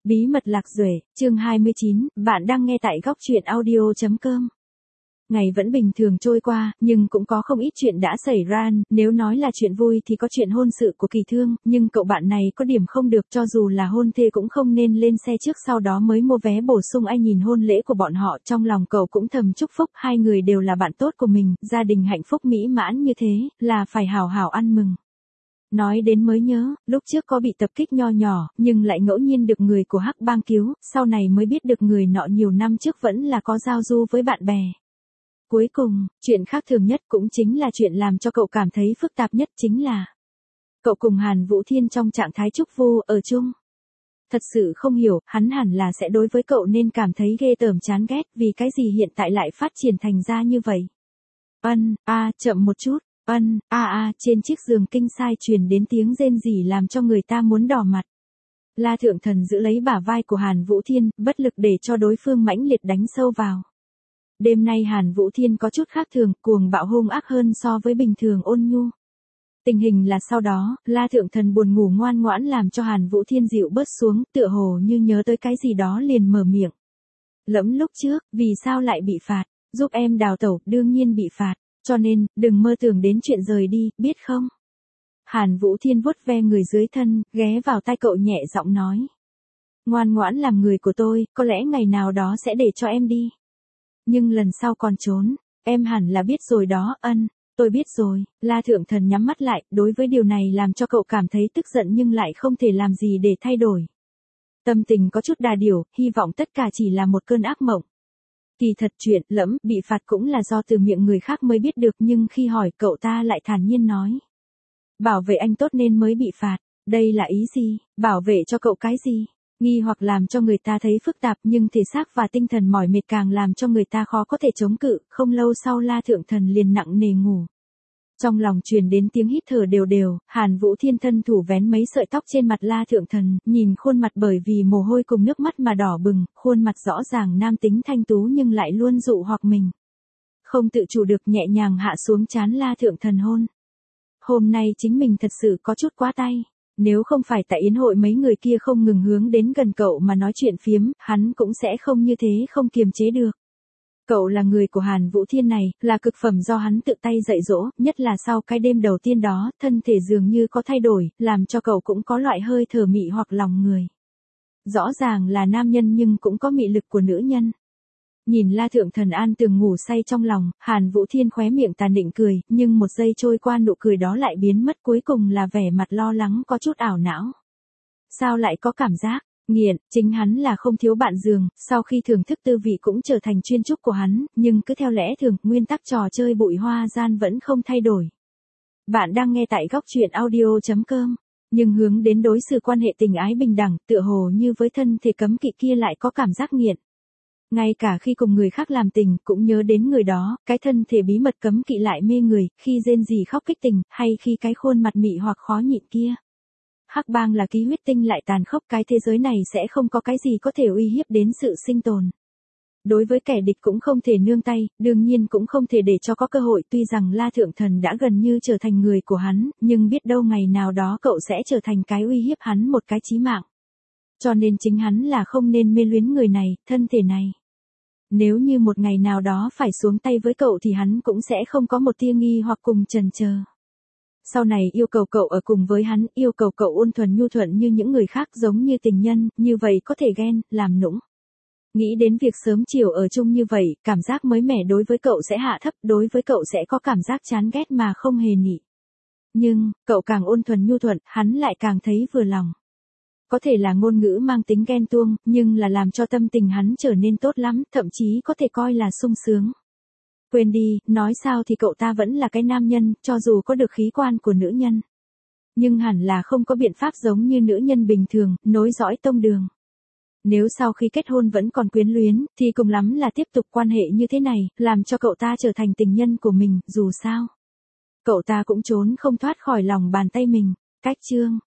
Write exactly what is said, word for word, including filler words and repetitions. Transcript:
Bí mật Lạc Duệ, chương hai mươi chín, bạn đang nghe tại góc truyện audio chấm com. Ngày vẫn bình thường trôi qua, nhưng cũng có không ít chuyện đã xảy ra, nếu nói là chuyện vui thì có chuyện hôn sự của Kỳ Thương, nhưng cậu bạn này có điểm không được, cho dù là hôn thê cũng không nên lên xe trước sau đó mới mua vé bổ sung. Ai nhìn hôn lễ của bọn họ, trong lòng cậu cũng thầm chúc phúc, hai người đều là bạn tốt của mình, gia đình hạnh phúc mỹ mãn như thế, là phải hào hào ăn mừng. Nói đến mới nhớ, lúc trước có bị tập kích nho nhỏ, nhưng lại ngẫu nhiên được người của Hắc Bang cứu, sau này mới biết được người nọ nhiều năm trước vẫn là có giao du với bạn bè. Cuối cùng, chuyện khác thường nhất cũng chính là chuyện làm cho cậu cảm thấy phức tạp nhất chính là cậu cùng Hàn Vũ Thiên trong trạng thái trúc vu ở chung. Thật sự không hiểu, hắn hẳn là sẽ đối với cậu nên cảm thấy ghê tởm chán ghét, vì cái gì hiện tại lại phát triển thành ra như vậy. Ân, a, chậm một chút. Ân, a a, trên chiếc giường kinh sai truyền đến tiếng rên rỉ làm cho người ta muốn đỏ mặt. La Thượng Thần giữ lấy bả vai của Hàn Vũ Thiên, bất lực để cho đối phương mãnh liệt đánh sâu vào. Đêm nay Hàn Vũ Thiên có chút khác thường, cuồng bạo hung ác hơn so với bình thường ôn nhu. Tình hình là sau đó, La Thượng Thần buồn ngủ ngoan ngoãn làm cho Hàn Vũ Thiên dịu bớt xuống, tựa hồ như nhớ tới cái gì đó liền mở miệng. Lẫm lúc trước, vì sao lại bị phạt, giúp em đào tẩu, đương nhiên bị phạt. Cho nên, đừng mơ tưởng đến chuyện rời đi, biết không? Hàn Vũ Thiên vuốt ve người dưới thân, ghé vào tai cậu nhẹ giọng nói. Ngoan ngoãn làm người của tôi, có lẽ ngày nào đó sẽ để cho em đi. Nhưng lần sau còn trốn, em hẳn là biết rồi đó. Ân, tôi biết rồi. La Thượng Thần nhắm mắt lại, đối với điều này làm cho cậu cảm thấy tức giận nhưng lại không thể làm gì để thay đổi. Tâm tình có chút đà điểu, hy vọng tất cả chỉ là một cơn ác mộng. Kỳ thật chuyện lẫm bị phạt cũng là do từ miệng người khác mới biết được, nhưng khi hỏi cậu ta lại thản nhiên nói. Bảo vệ anh tốt nên mới bị phạt, đây là ý gì, bảo vệ cho cậu cái gì? Nghi hoặc làm cho người ta thấy phức tạp, nhưng thể xác và tinh thần mỏi mệt càng làm cho người ta khó có thể chống cự. Không lâu sau La Thượng Thần liền nặng nề ngủ. Trong lòng truyền đến tiếng hít thở đều đều, Hàn Vũ Thiên thân thủ vén mấy sợi tóc trên mặt La Thượng Thần, nhìn khuôn mặt bởi vì mồ hôi cùng nước mắt mà đỏ bừng, khuôn mặt rõ ràng nam tính thanh tú nhưng lại luôn dụ hoặc mình. Không tự chủ được nhẹ nhàng hạ xuống trán La Thượng Thần hôn. Hôm nay chính mình thật sự có chút quá tay, nếu không phải tại yến hội mấy người kia không ngừng hướng đến gần cậu mà nói chuyện phiếm, hắn cũng sẽ không như thế không kiềm chế được. Cậu là người của Hàn Vũ Thiên này, là cực phẩm do hắn tự tay dạy dỗ, nhất là sau cái đêm đầu tiên đó, thân thể dường như có thay đổi, làm cho cậu cũng có loại hơi thở mị hoặc lòng người. Rõ ràng là nam nhân nhưng cũng có mị lực của nữ nhân. Nhìn La Thượng Thần an tường ngủ say trong lòng, Hàn Vũ Thiên khóe miệng tà nịnh cười, nhưng một giây trôi qua nụ cười đó lại biến mất, cuối cùng là vẻ mặt lo lắng có chút ảo não. Sao lại có cảm giác nghiện? Chính hắn là không thiếu bạn giường, sau khi thưởng thức tư vị cũng trở thành chuyên trúc của hắn, nhưng cứ theo lẽ thường, nguyên tắc trò chơi bụi hoa gian vẫn không thay đổi. Bạn đang nghe tại góc truyện audio chấm com, nhưng hướng đến đối xử quan hệ tình ái bình đẳng, tựa hồ như với thân thể cấm kỵ kia lại có cảm giác nghiện. Ngay cả khi cùng người khác làm tình, cũng nhớ đến người đó, cái thân thể bí mật cấm kỵ lại mê người, khi rên rỉ khóc kích tình, hay khi cái khuôn mặt mị hoặc khó nhịn kia. Hắc Bang là ký huyết tinh lại tàn khốc, cái thế giới này sẽ không có cái gì có thể uy hiếp đến sự sinh tồn. Đối với kẻ địch cũng không thể nương tay, đương nhiên cũng không thể để cho có cơ hội. Tuy rằng La Thượng Thần đã gần như trở thành người của hắn, nhưng biết đâu ngày nào đó cậu sẽ trở thành cái uy hiếp hắn một cái chí mạng. Cho nên chính hắn là không nên mê luyến người này, thân thể này. Nếu như một ngày nào đó phải xuống tay với cậu thì hắn cũng sẽ không có một tia nghi hoặc cùng chần chờ. Sau này yêu cầu cậu ở cùng với hắn, yêu cầu cậu ôn thuần nhu thuận như những người khác, giống như tình nhân, như vậy có thể ghen, làm nũng. Nghĩ đến việc sớm chiều ở chung như vậy, cảm giác mới mẻ đối với cậu sẽ hạ thấp, đối với cậu sẽ có cảm giác chán ghét mà không hề nị. Nhưng, cậu càng ôn thuần nhu thuận, hắn lại càng thấy vừa lòng. Có thể là ngôn ngữ mang tính ghen tuông, nhưng là làm cho tâm tình hắn trở nên tốt lắm, thậm chí có thể coi là sung sướng. Quên đi, nói sao thì cậu ta vẫn là cái nam nhân, cho dù có được khí quan của nữ nhân. Nhưng hẳn là không có biện pháp giống như nữ nhân bình thường, nối dõi tông đường. Nếu sau khi kết hôn vẫn còn quyến luyến, thì cùng lắm là tiếp tục quan hệ như thế này, làm cho cậu ta trở thành tình nhân của mình, dù sao. Cậu ta cũng trốn không thoát khỏi lòng bàn tay mình. Cách chương